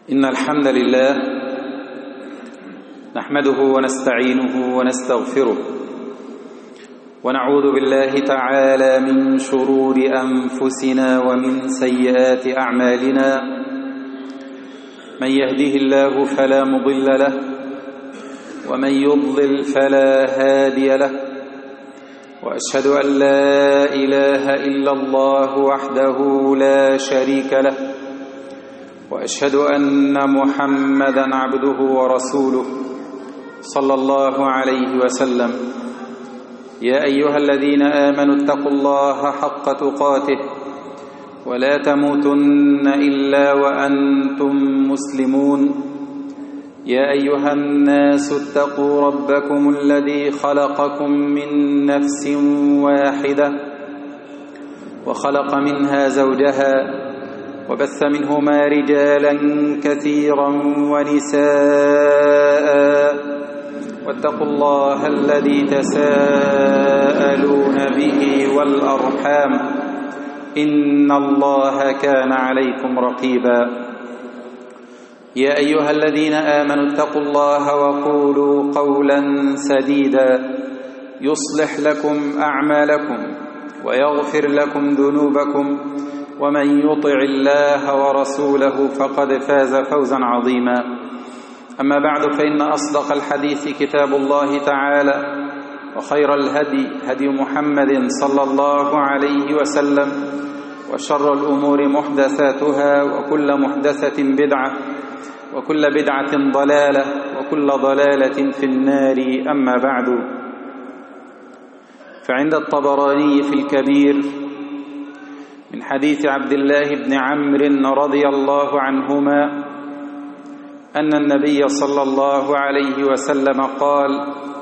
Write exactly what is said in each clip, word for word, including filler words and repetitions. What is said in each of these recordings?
إن الحمد لله نحمده ونستعينه ونستغفره ونعوذ بالله تعالى من شرور أنفسنا ومن سيئات أعمالنا. من يهده الله فلا مضل له ومن يضلل فلا هادي له، وأشهد أن لا إله إلا الله وحده لا شريك له، وأشهد أن محمدًا عبده ورسوله صلى الله عليه وسلم. يا أيها الذين آمنوا اتقوا الله حق تقاته ولا تموتن إلا وأنتم مسلمون. يا أيها الناس اتقوا ربكم الذي خلقكم من نفس واحدة وخلق منها زوجها وبث منهما رجالا كثيرا ونساء، واتقوا الله الذي تساءلون به والأرحام إن الله كان عليكم رقيبا. يا أيها الذين آمنوا اتقوا الله وقولوا قولا سديدا يصلح لكم أعمالكم ويغفر لكم ذنوبكم، ومن يطع الله ورسوله فقد فاز فوزا عظيما. أما بعد، فإن أصدق الحديث كتاب الله تعالى، وخير الهدي هدي محمد صلى الله عليه وسلم، وشر الأمور محدثاتها، وكل محدثة بدعة، وكل بدعة ضلالة، وكل ضلالة في النار. أما بعد، فعند الطبراني في الكبير من حديث عبد الله بن عمرو رضي الله عنهما أن النبي صلى الله عليه وسلم قال: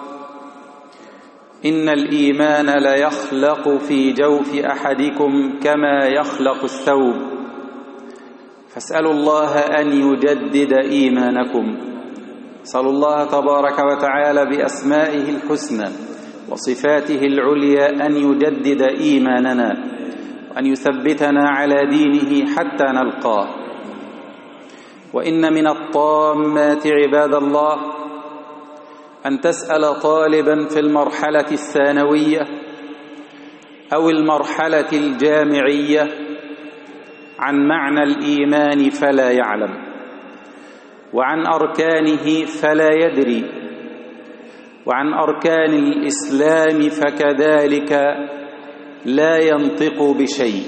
إن الإيمان ليخلق في جوف أحدكم كما يخلق الثوب، فاسألوا الله أن يجدد إيمانكم. اسألوا الله تبارك وتعالى بأسمائه الحسنى وصفاته العليا أن يجدد إيماننا، وأن يثبتنا على دينه حتى نلقاه. وإن من الطامات عباد الله أن تسأل طالبا في المرحلة الثانوية أو المرحلة الجامعية عن معنى الإيمان فلا يعلم، وعن أركانه فلا يدري، وعن أركان الإسلام فكذلك لا ينطق بشيء.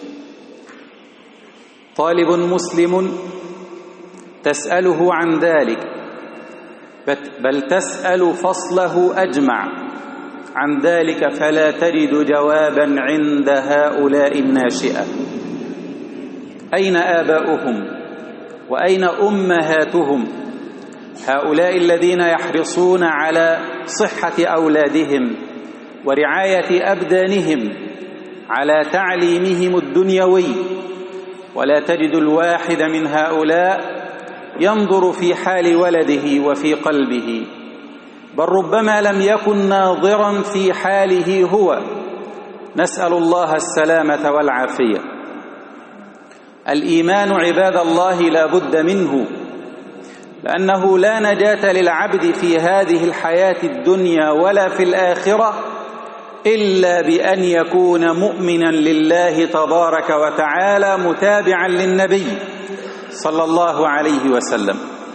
طالب مسلم تسأله عن ذلك، بل تسأل فصله أجمع عن ذلك، فلا تجد جوابا عند هؤلاء الناشئة. أين آباؤهم وأين أمهاتهم؟ هؤلاء الذين يحرصون على صحة أولادهم ورعاية أبدانهم، على تعليمهم الدنيوي، ولا تجد الواحد من هؤلاء ينظر في حال ولده وفي قلبه، بل ربما لم يكن ناظرا في حاله هو. نسأل الله السلامة والعافية. الإيمان عباد الله لا بد منه، لأنه لا نجاة للعبد في هذه الحياة الدنيا ولا في الآخرة إلا بأن يكون مؤمنا لله تبارك وتعالى متابعا للنبي صلى الله عليه وسلم.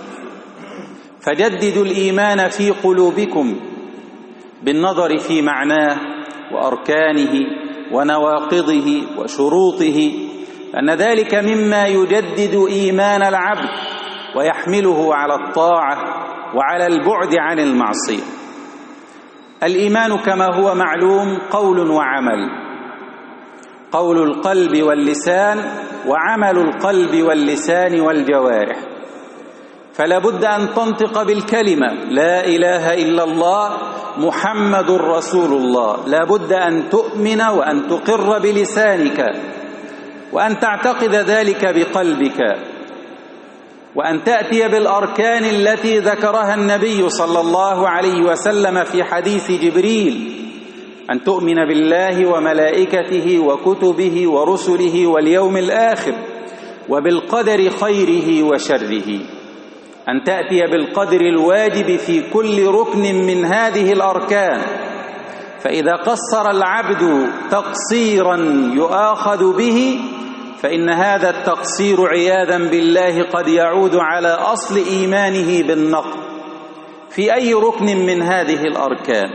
فجددوا الإيمان في قلوبكم بالنظر في معناه وأركانه ونواقضه وشروطه، أن ذلك مما يجدد إيمان العبد ويحمله على الطاعة وعلى البعد عن المعصية. الإيمان كما هو معلوم قول وعمل، قول القلب واللسان، وعمل القلب واللسان والجوارح. فلا بد أن تنطق بالكلمة لا إله إلا الله محمد رسول الله، لا بد أن تؤمن وأن تقر بلسانك، وأن تعتقد ذلك بقلبك، وأن تأتي بالأركان التي ذكرها النبي صلى الله عليه وسلم في حديث جبريل: أن تؤمن بالله وملائكته وكتبه ورسله واليوم الآخر، وبالقدر خيره وشره، أن تأتي بالقدر الواجب في كل ركن من هذه الأركان. فإذا قصر العبد تقصيرا يؤاخذ به فإن هذا التقصير عياذا بالله قد يعود على أصل إيمانه بالنقض في أي ركن من هذه الأركان.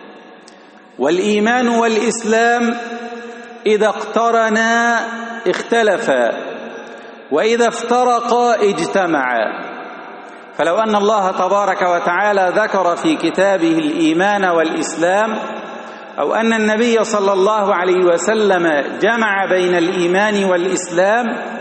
والإيمان والإسلام إذا اقترنا اختلفا، وإذا افترقا اجتمعا. فلو أن الله تبارك وتعالى ذكر في كتابه الإيمان والإسلام، أو أن النبي صلى الله عليه وسلم جمع بين الإيمان والإسلام،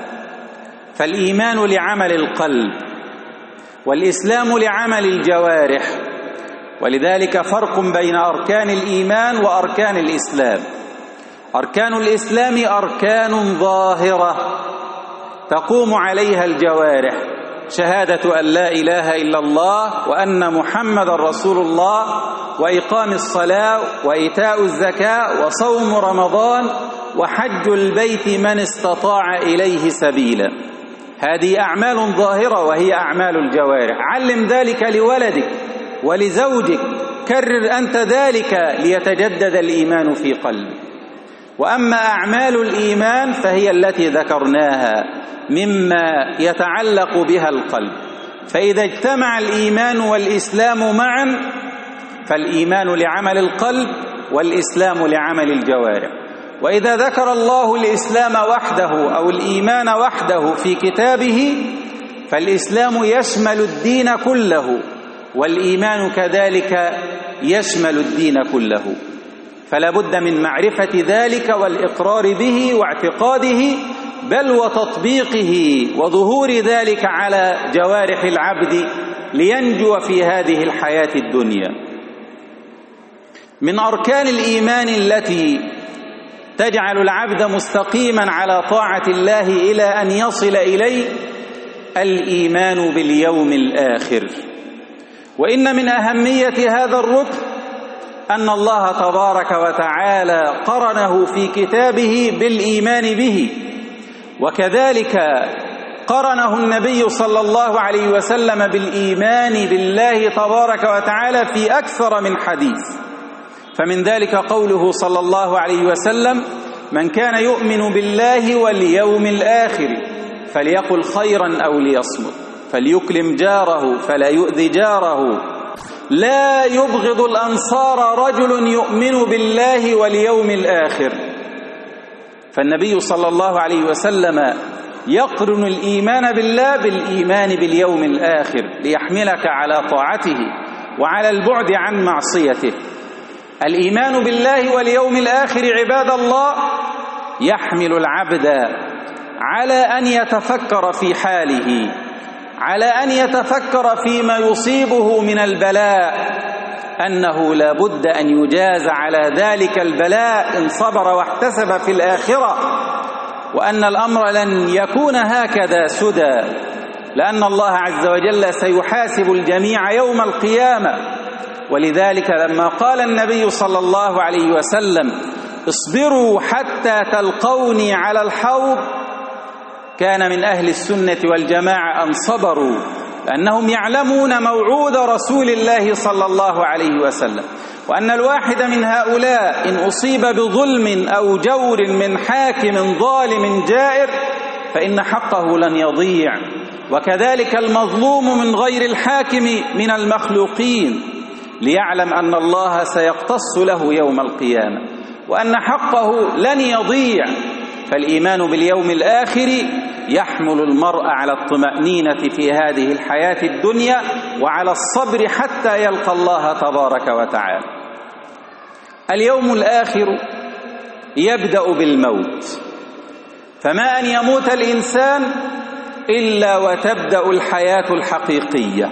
فالإيمان لعمل القلب والإسلام لعمل الجوارح، ولذلك فرق بين أركان الإيمان وأركان الإسلام. أركان الإسلام أركان ظاهرة تقوم عليها الجوارح، شهادة أن لا إله إلا الله وأن محمد رسول الله، وإقام الصلاة وإيتاء الزكاة وصوم رمضان وحج البيت من استطاع إليه سبيلا. هذه أعمال ظاهرة وهي أعمال الجوارح. علم ذلك لولدك ولزوجك، كرر أنت ذلك ليتجدد الإيمان في قلبك. وأما أعمال الإيمان فهي التي ذكرناها مما يتعلق بها القلب. فإذا اجتمع الإيمان والإسلام معا فالإيمان لعمل القلب والإسلام لعمل الجوارح. وإذا ذكر الله الإسلام وحده أو الإيمان وحده في كتابه فالإسلام يشمل الدين كله، والإيمان كذلك يشمل الدين كله. فلا بد من معرفة ذلك والإقرار به واعتقاده، بل وتطبيقه وظهور ذلك على جوارح العبد لينجو في هذه الحياة الدنيا. من أركان الإيمان التي تجعل العبد مستقيما على طاعة الله إلى أن يصل إليه الإيمان باليوم الآخر. وإن من أهمية هذا الركن أن الله تبارك وتعالى قرنه في كتابه بالإيمان به، وكذلك قرنه النبي صلى الله عليه وسلم بالإيمان بالله تبارك وتعالى في أكثر من حديث. فمن ذلك قوله صلى الله عليه وسلم: من كان يؤمن بالله واليوم الآخر فليقل خيرا أو ليصمت، فليكرم جاره فلا يؤذي جاره، لا يبغض الأنصار رجل يؤمن بالله واليوم الآخر. فالنبي صلى الله عليه وسلم يقرن الإيمان بالله بالإيمان باليوم الآخر ليحملك على طاعته وعلى البعد عن معصيته. الإيمان بالله واليوم الآخر عباد الله يحمل العبد على أن يتفكر في حاله، على أن يتفكر فيما يصيبه من البلاء، أنه لا بد أن يجاز على ذلك البلاء إن صبر واحتسب في الآخرة، وأن الأمر لن يكون هكذا سدى، لأن الله عز وجل سيحاسب الجميع يوم القيامة. ولذلك لما قال النبي صلى الله عليه وسلم: اصبروا حتى تلقوني على الحوض، كان من أهل السنة والجماعة أن صبروا، لأنهم يعلمون موعود رسول الله صلى الله عليه وسلم، وأن الواحد من هؤلاء إن أصيب بظلم أو جور من حاكم ظالم جائر فإن حقه لن يضيع، وكذلك المظلوم من غير الحاكم من المخلوقين، ليعلم أن الله سيقتص له يوم القيامة وأن حقه لن يضيع. فالإيمان باليوم الآخر يحمل المرء على الطمأنينة في هذه الحياة الدنيا وعلى الصبر حتى يلقى الله تبارك وتعالى. اليوم الآخر يبدأ بالموت، فما أن يموت الإنسان إلا وتبدأ الحياة الحقيقية.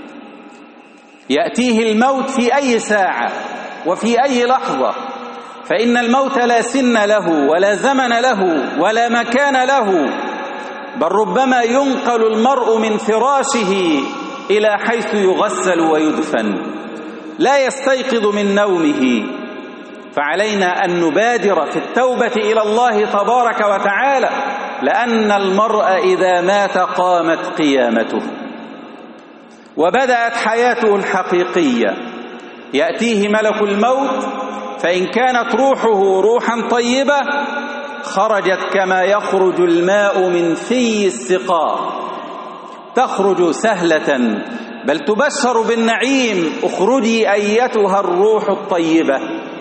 يأتيه الموت في أي ساعة وفي أي لحظة، فإن الموت لا سن له ولا زمن له ولا مكان له، بل ربما ينقل المرء من فراشه إلى حيث يغسل ويدفن، لا يستيقظ من نومه. فعلينا أن نبادر في التوبة إلى الله تبارك وتعالى لأن المرء إذا مات قامت قيامته وبدأت حياته الحقيقية. يأتيه ملك الموت، فإن كانت روحه روحا طيبة خرجت كما يخرج الماء من في السقاء، تخرج سهلة، بل تبشر بالنعيم: اخرجي أيتها الروح الطيبة.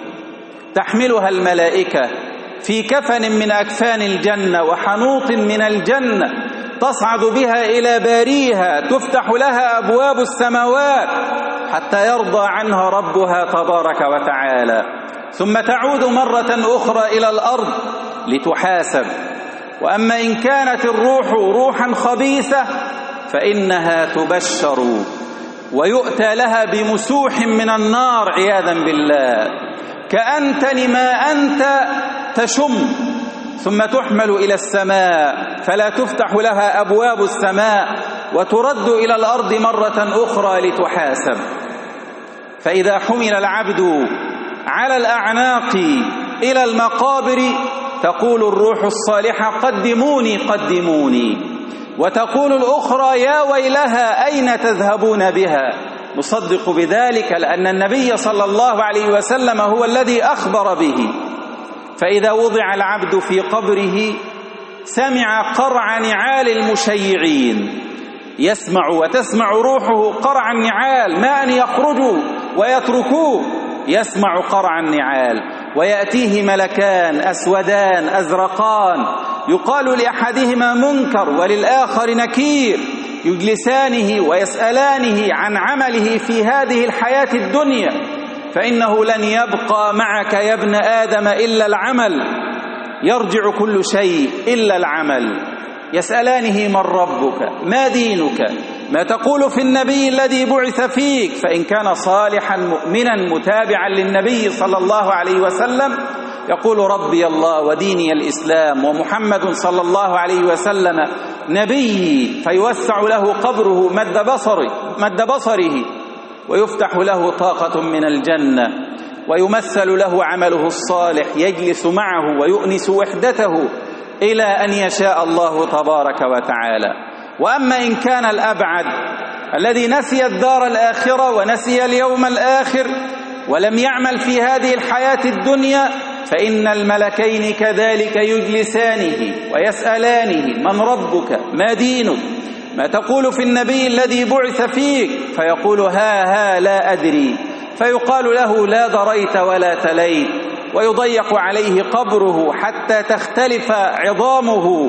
تحملها الملائكة في كفن من أكفان الجنة وحنوط من الجنة، تصعد بها إلى باريها، تفتح لها أبواب السماوات حتى يرضى عنها ربها تبارك وتعالى، ثم تعود مرة أخرى إلى الأرض لتحاسب. وأما إن كانت الروح روحا خبيثة فإنها تبشر ويؤتى لها بمسوح من النار عياذا بالله، كأنتن ما أنت تشم، ثم تحمل إلى السماء فلا تفتح لها أبواب السماء وترد إلى الأرض مرة أخرى لتحاسب. فإذا حمل العبد على الأعناق إلى المقابر تقول الروح الصالحة: قدموني قدموني، وتقول الأخرى: يا ويلها أين تذهبون بها؟ نصدق بذلك لأن النبي صلى الله عليه وسلم هو الذي أخبر به. فإذا وضع العبد في قبره سمع قرع نعال المشيعين، يسمع وتسمع روحه قرع النعال، ما أن يخرجوا ويتركوه، يسمع قرع النعال. ويأتيه ملكان أسودان أزرقان، يقال لأحدهما منكر وللآخر نكير، يجلسانه ويسألانه عن عمله في هذه الحياة الدنيا، فإنه لن يبقى معك يا ابن آدم إلا العمل، يرجع كل شيء إلا العمل. يسألانه: من ربك؟ ما دينك؟ ما تقول في النبي الذي بعث فيك؟ فإن كان صالحا مؤمنا متابعا للنبي صلى الله عليه وسلم يقول: ربي الله وديني الإسلام ومحمد صلى الله عليه وسلم نبي. فيوسع له قبره مد بصره, مد بصره ويفتح له طاقة من الجنة، ويمثل له عمله الصالح، يجلس معه ويؤنس وحدته إلى أن يشاء الله تبارك وتعالى. وأما إن كان الأبعد الذي نسي الدار الآخرة ونسي اليوم الآخر ولم يعمل في هذه الحياة الدنيا، فإن الملكين كذلك يجلسانه ويسألانه: من ربك؟ ما دينك؟ ما تقول في النبي الذي بعث فيك؟ فيقول: ها ها لا أدري. فيقال له: لا دريت ولا تليت. ويضيق عليه قبره حتى تختلف عظامه،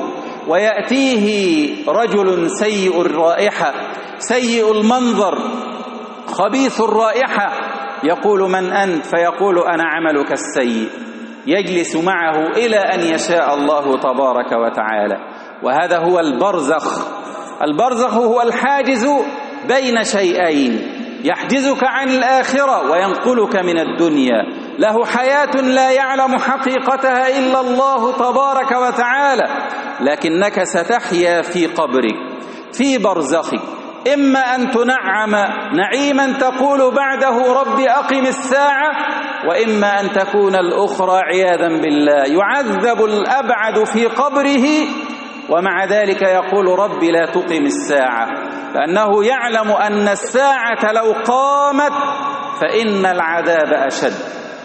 ويأتيه رجل سيء الرائحة سيء المنظر خبيث الرائحة، يقول: من أنت؟ فيقول: أنا عملك السيء. يجلس معه إلى أن يشاء الله تبارك وتعالى. وهذا هو البرزخ. البرزخ هو الحاجز بين شيئين، يحجزك عن الآخرة وينقلك من الدنيا. له حياة لا يعلم حقيقتها إلا الله تبارك وتعالى، لكنك ستحيا في قبرك في برزخك، إما أن تنعم نعيما تقول بعده: رب أقم الساعة، وإما أن تكون الأخرى عياذا بالله يعذب الأبعد في قبره، ومع ذلك يقول: رب لا تقم الساعة، لأنه يعلم أن الساعة لو قامت فإن العذاب أشد.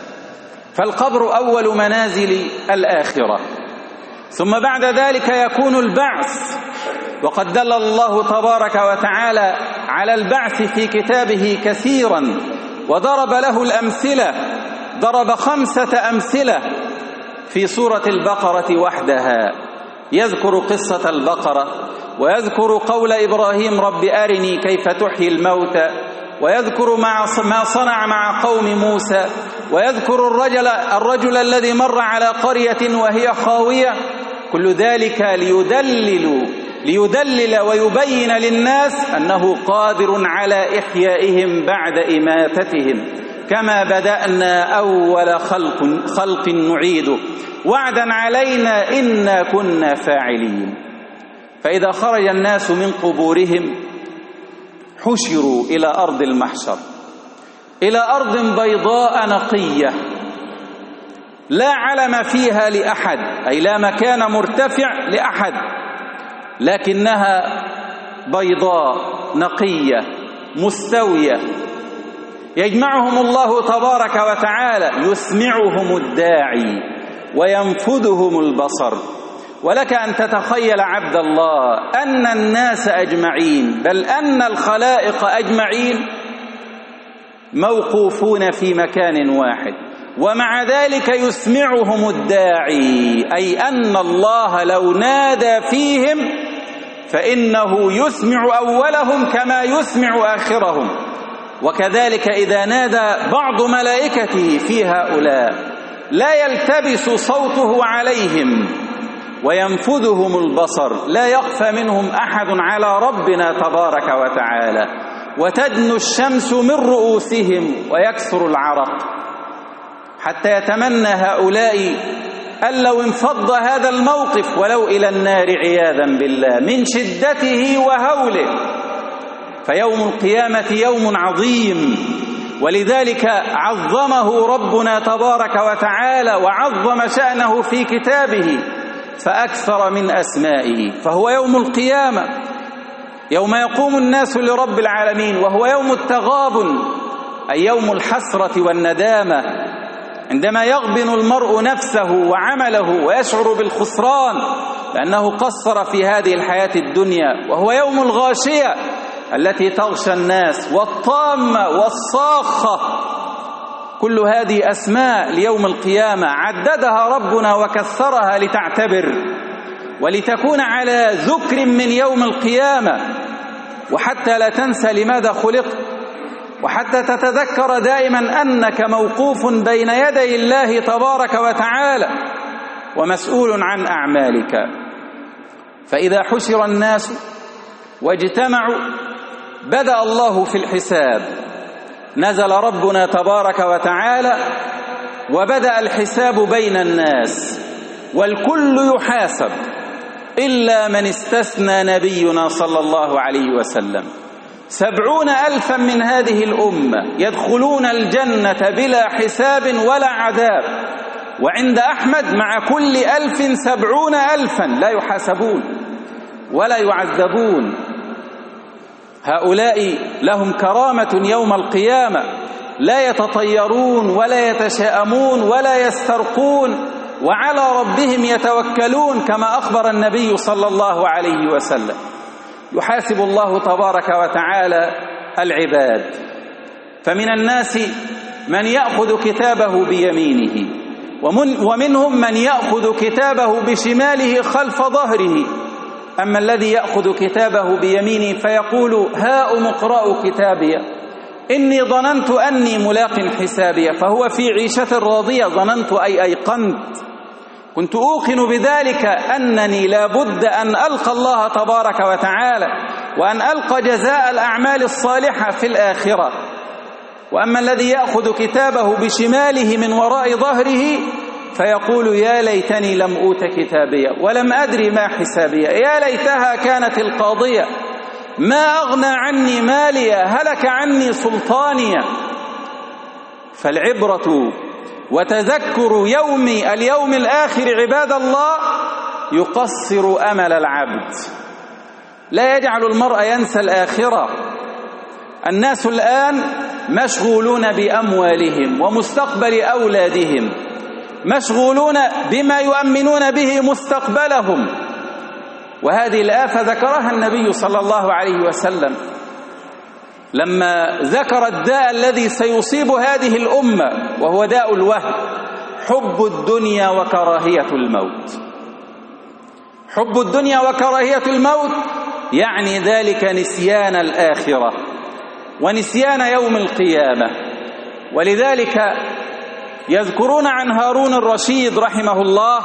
فالقبر أول منازل الآخرة، ثم بعد ذلك يكون البعث. وقد دل الله تبارك وتعالى على البعث في كتابه كثيرا وضرب له الأمثلة، ضرب خمسة أمثلة في سورة البقرة وحدها، يذكر قصة البقرة، ويذكر قول إبراهيم: رب أرني كيف تحيي الموتى، ويذكر ما صنع مع قوم موسى، ويذكر الرجل, الرجل الذي مر على قرية وهي خاوية. كل ذلك ليدلل, ليدلل ويبين للناس أنه قادر على إحيائهم بعد إماتتهم، كما بدأنا أول خلق, خلق نعيده وعدا علينا إنا كنا فاعلين. فإذا خرج الناس من قبورهم حشروا إلى أرض المحشر، إلى أرض بيضاء نقية لا علم فيها لأحد، أي لا مكان مرتفع لأحد، لكنها بيضاء نقية مستوية، يجمعهم الله تبارك وتعالى، يسمعهم الداعي وينفذهم البصر. ولك أن تتخيل عبد الله أن الناس أجمعين، بل أن الخلائق أجمعين موقوفون في مكان واحد، ومع ذلك يسمعهم الداعي، أي أن الله لو نادى فيهم فإنه يسمع أولهم كما يسمع آخرهم. وكذلك إذا نادى بعض ملائكته في هؤلاء لا يلتبس صوته عليهم وينفذهم البصر، لا يخفى منهم أحد على ربنا تبارك وتعالى، وتدنو الشمس من رؤوسهم ويكثر العرق، حتى يتمنى هؤلاء أن لو انفض هذا الموقف ولو إلى النار عياذا بالله من شدته وهوله. فيوم القيامة يوم عظيم، ولذلك عظمه ربنا تبارك وتعالى وعظم شأنه في كتابه فأكثر من أسمائه. فهو يوم القيامة، يوم يقوم الناس لرب العالمين، وهو يوم التغابن، أي يوم الحسرة والندامة، عندما يغبن المرء نفسه وعمله ويشعر بالخسران لأنه قصر في هذه الحياة الدنيا. وهو يوم الغاشية التي تغشى الناس، والطامة والصاخة، كل هذه أسماء ليوم القيامة عددها ربنا وكثرها لتعتبر ولتكون على ذكر من يوم القيامة، وحتى لا تنسى لماذا خلقت، وحتى تتذكر دائما أنك موقوف بين يدي الله تبارك وتعالى ومسؤول عن أعمالك. فإذا حشر الناس واجتمعوا بدأ الله في الحساب، نزل ربنا تبارك وتعالى وبدأ الحساب بين الناس، والكل يحاسب إلا من استثنى نبينا صلى الله عليه وسلم. سبعون ألفا من هذه الأمة يدخلون الجنة بلا حساب ولا عذاب، وعند أحمد مع كل ألف سبعون ألفا لا يحاسبون ولا يعذبون. هؤلاء لهم كرامة يوم القيامة، لا يتطيرون ولا يتشاءمون ولا يسترقون، وعلى ربهم يتوكلون كما أخبر النبي صلى الله عليه وسلم. يحاسب الله تبارك وتعالى العباد، فمن الناس من يأخذ كتابه بيمينه، ومن ومنهم من يأخذ كتابه بشماله خلف ظهره. أما الذي يأخذ كتابه بيمينه فيقول هاؤم اقرأوا كتابي إني ظننت أني ملاق حسابي، فهو في عيشة راضية. ظننت أي أيقنت، كنت أوقن بذلك أنني لا بد أن ألقى الله تبارك وتعالى وأن ألقى جزاء الأعمال الصالحة في الآخرة. وأما الذي يأخذ كتابه بشماله من وراء ظهره فيقول يا ليتني لم أوت كتابية ولم أدري ما حسابية، يا ليتها كانت القاضية، ما أغنى عني مالية، هلك عني سلطانية. فالعبرة وتذكر يوم اليوم الآخر عباد الله يقصر أمل العبد، لا يجعل المرء ينسى الآخرة. الناس الآن مشغولون بأموالهم ومستقبل أولادهم، مشغولون بما يؤمنون به مستقبلهم، وهذه الآفة ذكرها النبي صلى الله عليه وسلم لما ذكر الداء الذي سيصيب هذه الأمة، وهو داء الوهم، حب الدنيا وكراهية الموت. حب الدنيا وكراهية الموت يعني ذلك نسيان الآخرة ونسيان يوم القيامة. ولذلك يذكرون عن هارون الرشيد رحمه الله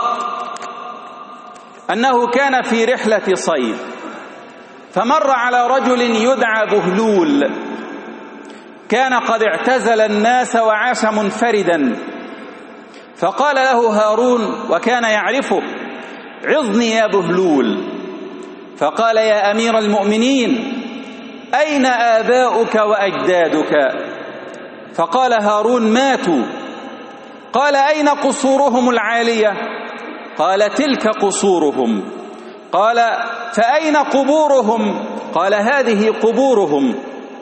أنه كان في رحلة صيد، فمر على رجل يدعى بهلول، كان قد اعتزل الناس وعاش منفردا، فقال له هارون وكان يعرفه عظني يا بهلول. فقال يا أمير المؤمنين أين آباؤك وأجدادك؟ فقال هارون ماتوا. قال: أين قصورهم العالية؟ قال: تلك قصورهم. قال: فأين قبورهم؟ قال: هذه قبورهم.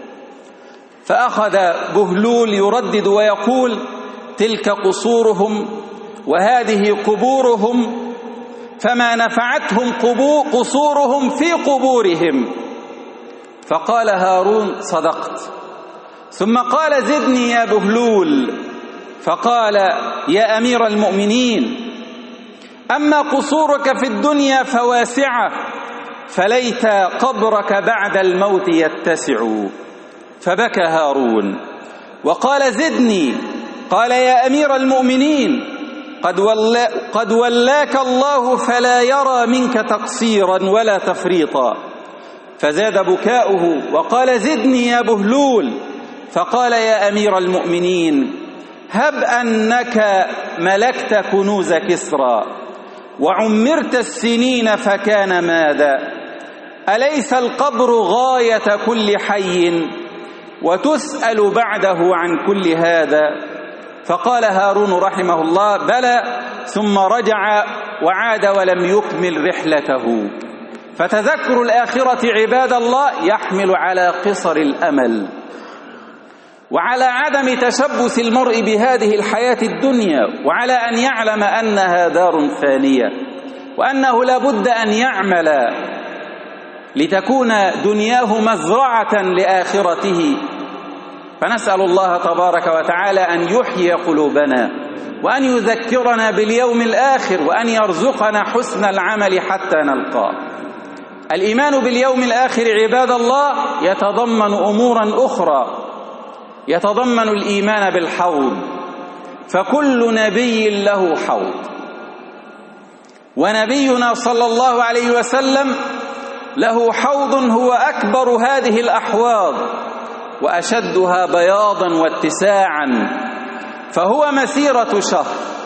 فأخذ بهلول يردد ويقول: تلك قصورهم وهذه قبورهم، فما نفعتهم قصورهم في قبورهم. فقال هارون: صدقت. ثم قال: زدني يا بهلول. فقال: يا أمير المؤمنين، أما قصورك في الدنيا فواسعة، فليت قبرك بعد الموت يتسع. فبكى هارون وقال: زدني. قال: يا أمير المؤمنين، قد, ولا قد ولاك الله فلا يرى منك تقصيرا ولا تفريطا. فزاد بكاؤه وقال: زدني يا بهلول. فقال: يا أمير المؤمنين، هب أنك ملكت كنوز كسرى وعمرت السنين فكان ماذا؟ أليس القبر غاية كل حي وتسأل بعده عن كل هذا؟ فقال هارون رحمه الله: بلى. ثم رجع وعاد ولم يكمل رحلته. فتذكر الآخرة عباد الله يحمل على قصر الأمل وعلى عدم تشبث المرء بهذه الحياة الدنيا، وعلى أن يعلم أنها دار فانية، وأنه لا بد أن يعمل لتكون دنياه مزرعة لآخرته. فنسأل الله تبارك وتعالى أن يحيي قلوبنا وأن يذكرنا باليوم الآخر وأن يرزقنا حسن العمل حتى نلقاه. الإيمان باليوم الآخر عباد الله يتضمن أمورا أخرى، يتضمن الإيمان بالحوض، فكل نبي له حوض، ونبينا صلى الله عليه وسلم له حوض هو أكبر هذه الأحواض وأشدها بياضا واتساعا، فهو مسيرة شهر،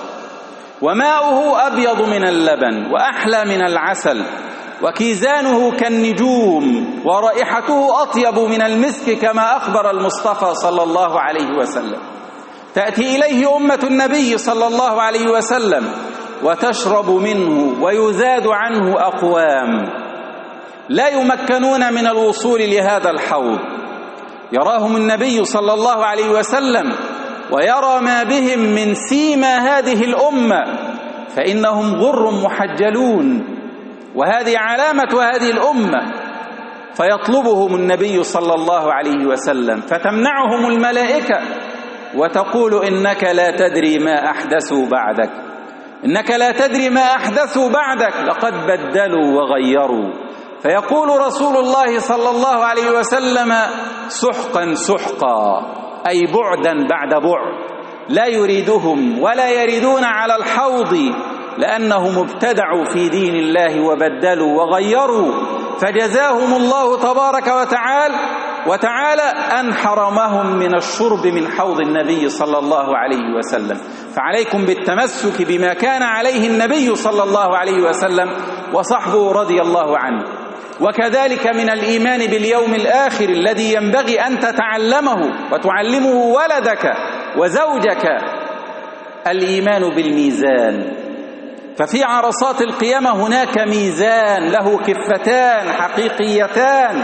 وماؤه أبيض من اللبن وأحلى من العسل، وكيزانه كالنجوم، ورائحته أطيب من المسك كما أخبر المصطفى صلى الله عليه وسلم. تأتي إليه أمة النبي صلى الله عليه وسلم وتشرب منه، ويزاد عنه أقوام لا يمكنون من الوصول لهذا الحوض. يراهم النبي صلى الله عليه وسلم ويرى ما بهم من سيما هذه الأمة، فإنهم غر محجلون، وهذه علامة هذه الأمة. فيطلبهم النبي صلى الله عليه وسلم، فتمنعهم الملائكة وتقول: إنك لا تدري ما أحدثوا بعدك، إنك لا تدري ما أحدثوا بعدك، لقد بدلوا وغيروا. فيقول رسول الله صلى الله عليه وسلم: سحقا سحقا، أي بعدا بعد بعد، لا يريدهم ولا يريدون على الحوض، لأنهم ابتدعوا في دين الله وبدلوا وغيروا. فجزاهم الله تبارك وتعالى وتعالى أن حرمهم من الشرب من حوض النبي صلى الله عليه وسلم. فعليكم بالتمسك بما كان عليه النبي صلى الله عليه وسلم وصحبه رضي الله عنه. وكذلك من الإيمان باليوم الآخر الذي ينبغي أن تتعلمه وتعلمه ولدك وزوجك الإيمان بالميزان. ففي عرصات القيامة هناك ميزان له كفتان حقيقيتان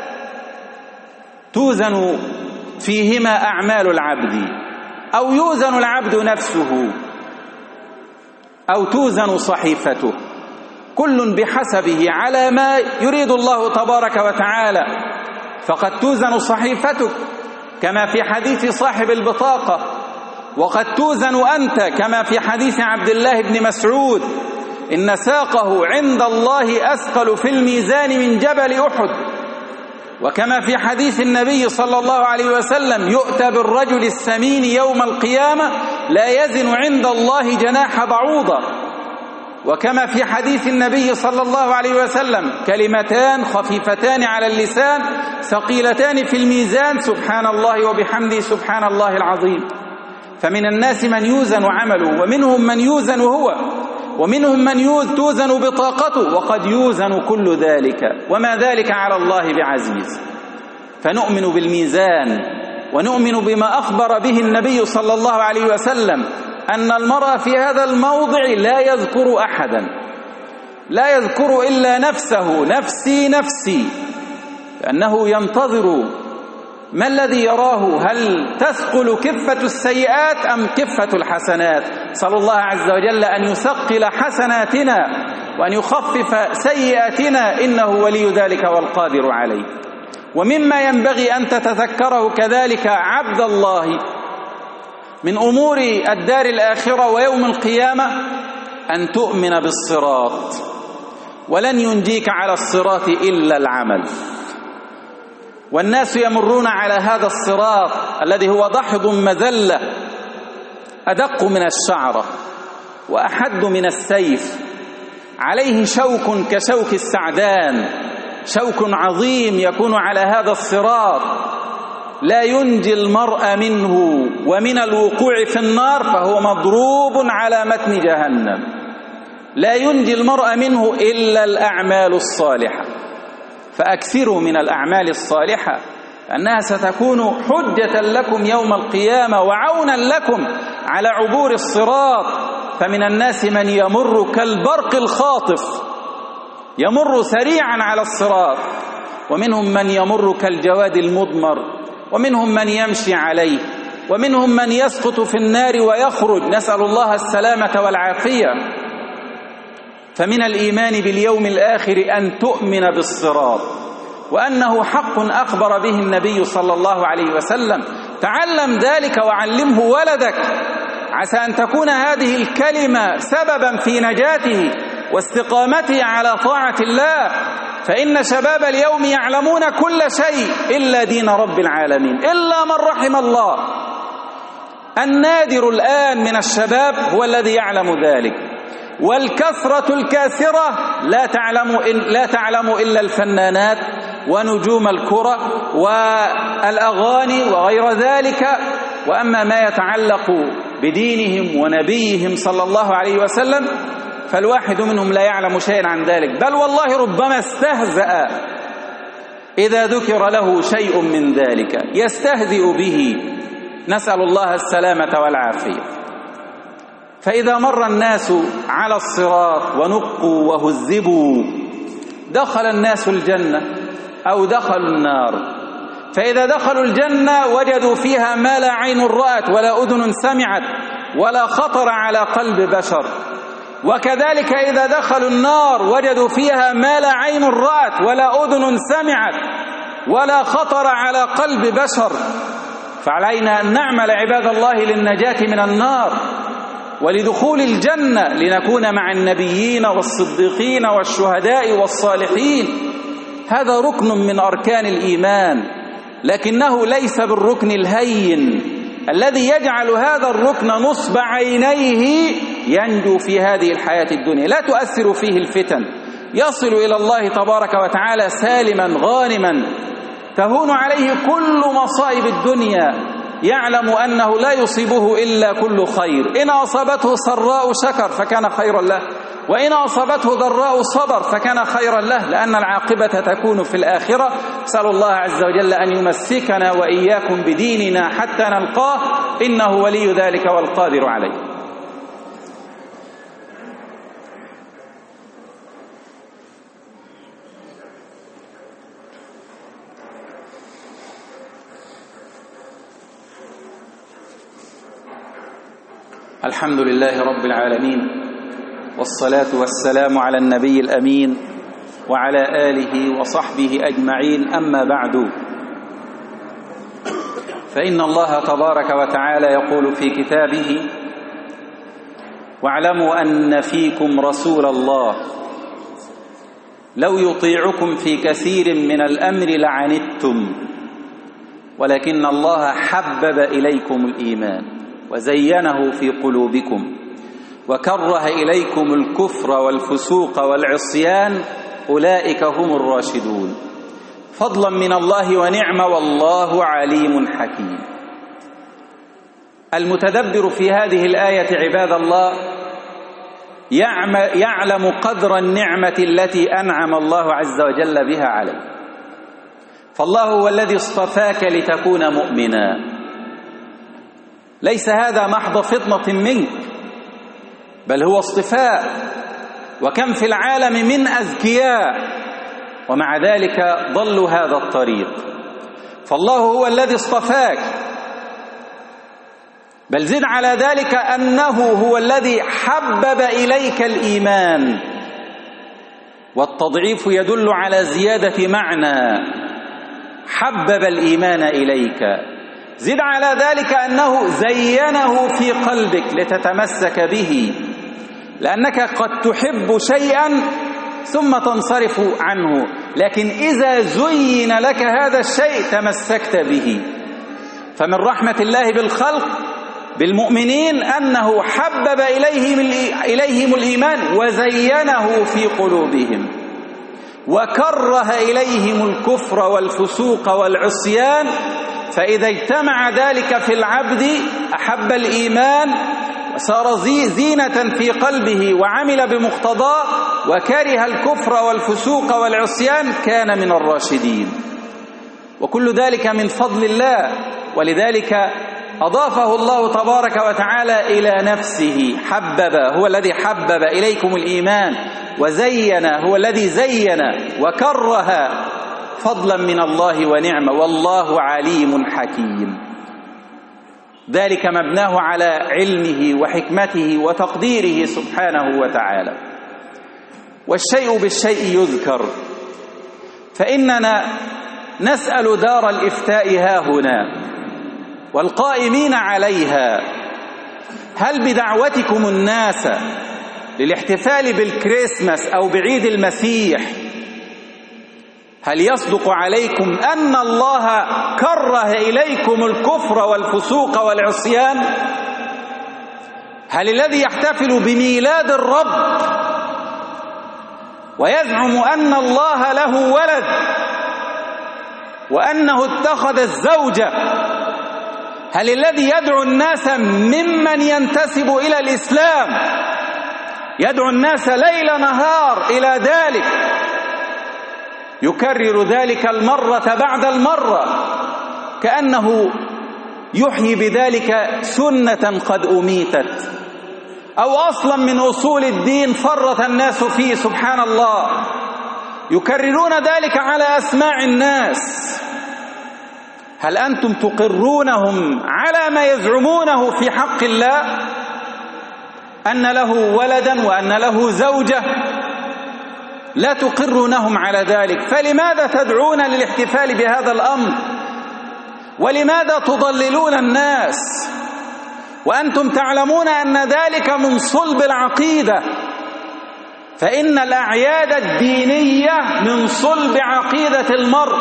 توزن فيهما أعمال العبد، أو يوزن العبد نفسه، أو توزن صحيفته، كل بحسبه على ما يريد الله تبارك وتعالى. فقد توزن صحيفتك كما في حديث صاحب البطاقة، وقد توزن أنت كما في حديث عبد الله بن مسعود: إن ساقه عند الله أثقل في الميزان من جبل أحد. وكما في حديث النبي صلى الله عليه وسلم: يؤتى بالرجل السمين يوم القيامة لا يزن عند الله جناح بعوضة. وكما في حديث النبي صلى الله عليه وسلم: كلمتان خفيفتان على اللسان ثقيلتان في الميزان، سبحان الله وبحمده سبحان الله العظيم. فمن الناس من يوزن عمله، ومنهم من يوزن هو، ومنهم من توزن بطاقته، وقد يوزن كل ذلك، وما ذلك على الله بعزيز. فنؤمن بالميزان، ونؤمن بما أخبر به النبي صلى الله عليه وسلم، أن المرء في هذا الموضع لا يذكر أحدا، لا يذكر إلا نفسه، نفسي نفسي، لأنه ينتظر ما الذي يراه، هل تثقل كفة السيئات أم كفة الحسنات. صلى الله عز وجل أن يثقل حسناتنا وأن يخفف سيئاتنا، إنه ولي ذلك والقادر عليه. ومما ينبغي أن تتذكره كذلك عبد الله من أمور الدار الآخرة ويوم القيامة أن تؤمن بالصراط، ولن ينجيك على الصراط إلا العمل. والناس يمرون على هذا الصراط الذي هو دحض مذلة، أدق من الشعرة وأحد من السيف، عليه شوك كشوك السعدان، شوك عظيم يكون على هذا الصراط لا ينجي المرء منه، ومن الوقوع في النار فهو مضروب على متن جهنم. لا ينجي المرء منه إلا الأعمال الصالحة، فأكثروا من الأعمال الصالحة أنها ستكون حجة لكم يوم القيامة وعونا لكم على عبور الصراط. فمن الناس من يمر كالبرق الخاطف، يمر سريعا على الصراط، ومنهم من يمر كالجواد المضمر، ومنهم من يمشي عليه، ومنهم من يسقط في النار ويخرج، نسأل الله السلامة والعافية. فمن الإيمان باليوم الآخر أن تؤمن بالصراط، وأنه حق أخبر به النبي صلى الله عليه وسلم. تعلم ذلك وعلمه ولدك، عسى أن تكون هذه الكلمة سببا في نجاته واستقامته على طاعة الله. فإن شباب اليوم يعلمون كل شيء إلا دين رب العالمين، إلا من رحم الله. النادر الآن من الشباب هو الذي يعلم ذلك، والكثرة الكاثرة لا تعلم لا تعلم إلا الفنانات ونجوم الكرة والأغاني وغير ذلك. وأما ما يتعلق بدينهم ونبيهم صلى الله عليه وسلم فالواحد منهم لا يعلم شيئا عن ذلك، بل والله ربما استهزأ إذا ذكر له شيء من ذلك، يستهزئ به، نسأل الله السلامة والعافية. فإذا مر الناس على الصراط ونقوا وهذبوا دخل الناس الجنة أو دخلوا النار. فإذا دخلوا الجنة وجدوا فيها ما لا عين رأت ولا أذن سمعت ولا خطر على قلب بشر، وكذلك إذا دخلوا النار وجدوا فيها ما لا عين رأت ولا أذن سمعت ولا خطر على قلب بشر. فعلينا أن نعمل عباد الله للنجاة من النار ولدخول الجنة، لنكون مع النبيين والصديقين والشهداء والصالحين. هذا ركن من أركان الإيمان، لكنه ليس بالركن الهين الذي يجعل هذا الركن نصب عينيه ينجو في هذه الحياة الدنيا، لا تؤثر فيه الفتن، يصل إلى الله تبارك وتعالى سالما غانما، تهون عليه كل مصائب الدنيا، يعلم أنه لا يصيبه إلا كل خير. إن أصابته سراء شكر فكان خيرا له، وإن أصابته ضراء صبر فكان خيرا له، لأن العاقبة تكون في الآخرة. أسأل الله عز وجل أن يمسكنا وإياكم بديننا حتى نلقاه، إنه ولي ذلك والقادر عليه. الحمد لله رب العالمين، والصلاة والسلام على النبي الأمين وعلى آله وصحبه أجمعين. أما بعد، فإن الله تبارك وتعالى يقول في كتابه: واعلموا أن فيكم رسول الله لو يطيعكم في كثير من الأمر لعنتم ولكن الله حبب إليكم الإيمان وزينه في قلوبكم وكره إليكم الكفر والفسوق والعصيان أولئك هم الراشدون، فضلا من الله ونعمة والله عليم حكيم. المتدبر في هذه الآية عباد الله يعلم قدر النعمة التي أنعم الله عز وجل بها عليه. فالله هو الذي اصطفاك لتكون مؤمنا، ليس هذا محض فطنة منك، بل هو اصطفاء. وكم في العالم من أذكياء ومع ذلك ضلوا هذا الطريق، فالله هو الذي اصطفاك. بل زد على ذلك أنه هو الذي حبب إليك الإيمان، والتضعيف يدل على زيادة معنى، حبب الإيمان إليك. زد على ذلك أنه زينه في قلبك لتتمسك به، لأنك قد تحب شيئا ثم تنصرف عنه، لكن إذا زين لك هذا الشيء تمسكت به. فمن رحمة الله بالخلق بالمؤمنين أنه حبب إليهم, إليهم الإيمان وزينه في قلوبهم، وكره إليهم الكفر والفسوق والعصيان، فإذا اجتمع ذلك في العبد أحب الإيمان وصار زينة في قلبه وعمل بمقتضاه، وكره الكفر والفسوق والعصيان كان من الراشدين. وكل ذلك من فضل الله، ولذلك أضافه الله تبارك وتعالى إلى نفسه. حبب هو الذي حبب إليكم الإيمان، وزين هو الذي زين، وكره فضلا من الله ونعمة، والله عليم حكيم. ذلك مبناه على علمه وحكمته وتقديره سبحانه وتعالى. والشيء بالشيء يذكر، فإننا نسأل دار الإفتاء ها هنا والقائمين عليها: هل بدعوتكم الناس للاحتفال بالكريسماس أو بعيد المسيح هل يصدق عليكم أن الله كره إليكم الكفر والفسوق والعصيان؟ هل الذي يحتفل بميلاد الرب ويزعم أن الله له ولد وأنه اتخذ الزوجة، هل الذي يدعو الناس ممن ينتسب إلى الإسلام يدعو الناس ليل نهار إلى ذلك، يكرر ذلك المرة بعد المرة كأنه يحيي بذلك سنة قد أميتت، أو أصلا من أصول الدين فرط الناس فيه، سبحان الله، يكررون ذلك على أسماع الناس؟ هل أنتم تقرونهم على ما يزعمونه في حق الله أن له ولدا وأن له زوجة؟ لا تقرونهم على ذلك، فلماذا تدعون للاحتفال بهذا الأمر؟ ولماذا تضللون الناس وأنتم تعلمون أن ذلك من صلب العقيدة؟ فإن الأعياد الدينية من صلب عقيدة المرء.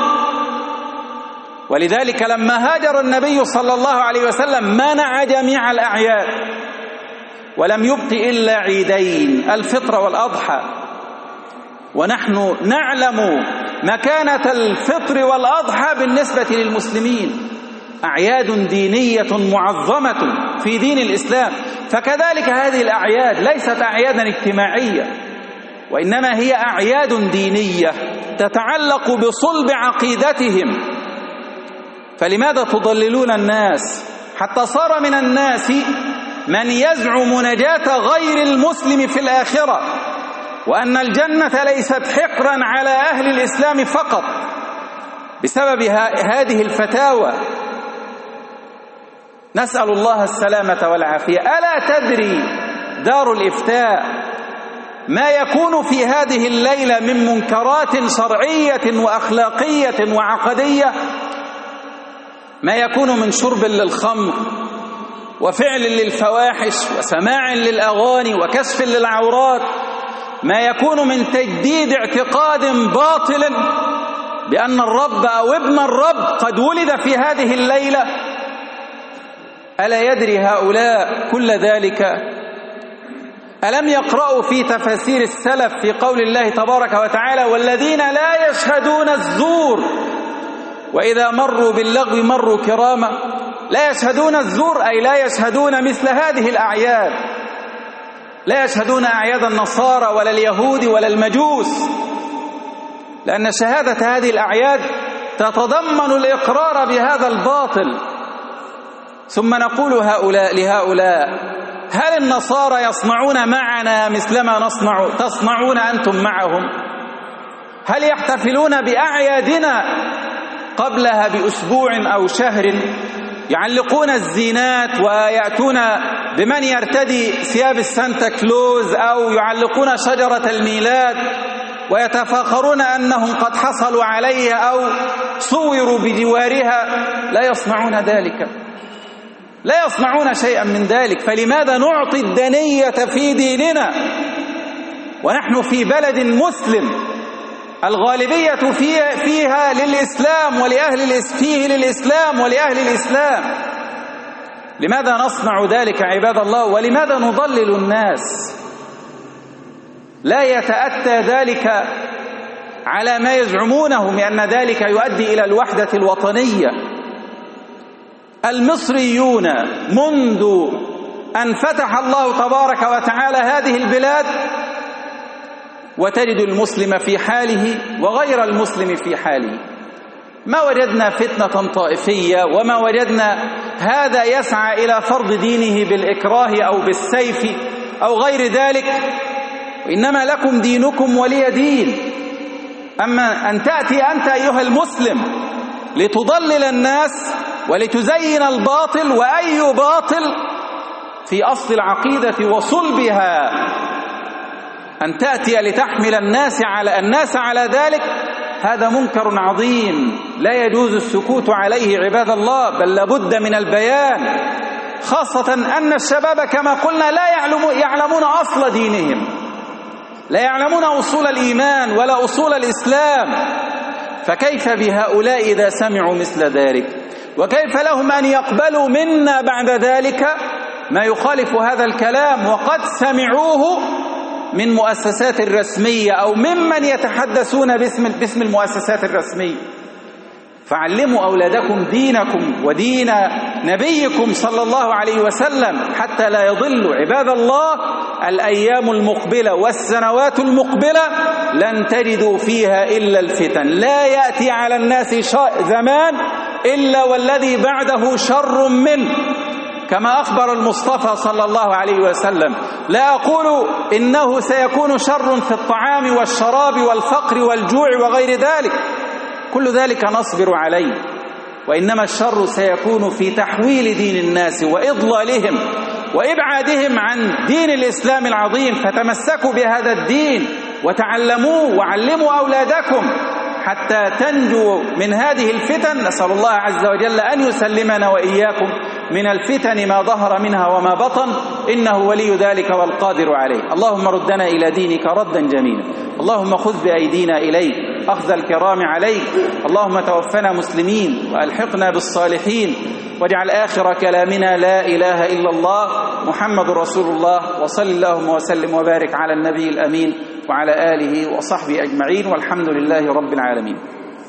ولذلك لما هاجر النبي صلى الله عليه وسلم منع جميع الأعياد ولم يبق إلا عيدين، الفطر والأضحى، ونحن نعلم مكانة الفطر والأضحى بالنسبة للمسلمين، أعياد دينية معظمة في دين الإسلام. فكذلك هذه الأعياد ليست أعيادا اجتماعية، وإنما هي أعياد دينية تتعلق بصلب عقيدتهم. فلماذا تضللون الناس حتى صار من الناس من يزعم نجاة غير المسلم في الآخرة، وأن الجنة ليست حقرا على أهل الإسلام فقط بسبب هذه الفتاوى؟ نسأل الله السلامة والعافية. ألا تدري دار الإفتاء ما يكون في هذه الليلة من منكرات شرعية وأخلاقية وعقدية؟ ما يكون من شرب للخمر وفعل للفواحش وسماع للأغاني وكشف للعورات، ما يكون من تجديد اعتقاد باطل بأن الرب أو ابن الرب قد ولد في هذه الليلة. ألا يدري هؤلاء كل ذلك؟ ألم يقرأوا في تفاسير السلف في قول الله تبارك وتعالى: والذين لا يشهدون الزور وإذا مروا باللغو مروا كراما؟ لا يشهدون الزور أي لا يشهدون مثل هذه الأعياد، لا يشهدون أعياد النصارى ولا اليهود ولا المجوس، لأن شهادة هذه الأعياد تتضمن الإقرار بهذا الباطل. ثم نقول هؤلاء لهؤلاء: هل النصارى يصنعون معنا مثلما نصنع تصنعون أنتم معهم؟ هل يحتفلون بأعيادنا قبلها بأسبوع أو شهر، يعلقون الزينات ويأتون بمن يرتدي ثياب السانتا كلوز أو يعلقون شجرة الميلاد ويتفاخرون أنهم قد حصلوا عليها أو صوروا بجوارها؟ لا يصنعون ذلك، لا يصنعون شيئا من ذلك. فلماذا نعطي الدنية في ديننا ونحن في بلد مسلم الغالبية فيها, فيها للإسلام ولأهل فيه للإسلام ولأهل الإسلام؟ لماذا نصنع ذلك عباد الله؟ ولماذا نضلل الناس؟ لا يتأتى ذلك على ما يزعمونه من أن ذلك يؤدي إلى الوحدة الوطنية. المصريون منذ أن فتح الله تبارك وتعالى هذه البلاد، وتجد المسلم في حاله وغير المسلم في حاله، ما وجدنا فتنة طائفية، وما وجدنا هذا يسعى إلى فرض دينه بالإكراه أو بالسيف أو غير ذلك، إنما لكم دينكم ولي دين. أما أن تأتي أنت أيها المسلم لتضلل الناس ولتزين الباطل، وأي باطل في أصل العقيدة وصلبها، أن تأتي لتحمل الناس على الناس على ذلك، هذا منكر عظيم لا يجوز السكوت عليه عباد الله، بل لابد من البيان، خاصة أن الشباب كما قلنا لا يعلمون أصل دينهم، لا يعلمون أصول الإيمان ولا أصول الإسلام. فكيف بهؤلاء إذا سمعوا مثل ذلك؟ وكيف لهم أن يقبلوا منا بعد ذلك ما يخالف هذا الكلام وقد سمعوه من مؤسسات رسمية أو ممن يتحدثون باسم باسم المؤسسات الرسمية؟ فعلموا أولادكم دينكم ودين نبيكم صلى الله عليه وسلم حتى لا يضلوا. عباد الله، الأيام المقبلة والسنوات المقبلة لن تجدوا فيها إلا الفتن، لا يأتي على الناس زمان إلا والذي بعده شر منه، كما أخبر المصطفى صلى الله عليه وسلم. لا أقول إنه سيكون شر في الطعام والشراب والفقر والجوع وغير ذلك، كل ذلك نصبر عليه، وإنما الشر سيكون في تحويل دين الناس وإضلالهم وإبعادهم عن دين الإسلام العظيم. فتمسكوا بهذا الدين وتعلموه وعلموا أولادكم حتى تنجوا من هذه الفتن. نسأل الله عز وجل أن يسلمنا وإياكم من الفتن ما ظهر منها وما بطن، إنه ولي ذلك والقادر عليه. اللهم ردنا إلى دينك ردا جميلا، اللهم خذ بأيدينا إليك أخذ الكرام عليك، اللهم توفنا مسلمين وألحقنا بالصالحين، واجعل آخر كلامنا لا إله إلا الله محمد رسول الله. وصل اللهم وسلم وبارك على النبي الأمين وعلى آله وصحبه أجمعين، والحمد لله رب العالمين.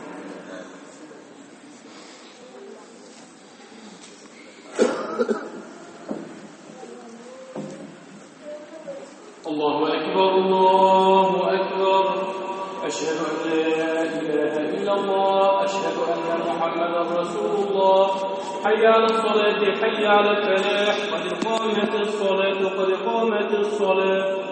الله أكبر الله أكبر، أشهد أن لا إله إلا الله، أشهد أن محمدا رسول الله. حي على الصلاة، حي على الفلاح، قد قامت الصلاة، قد قامت الصلاة.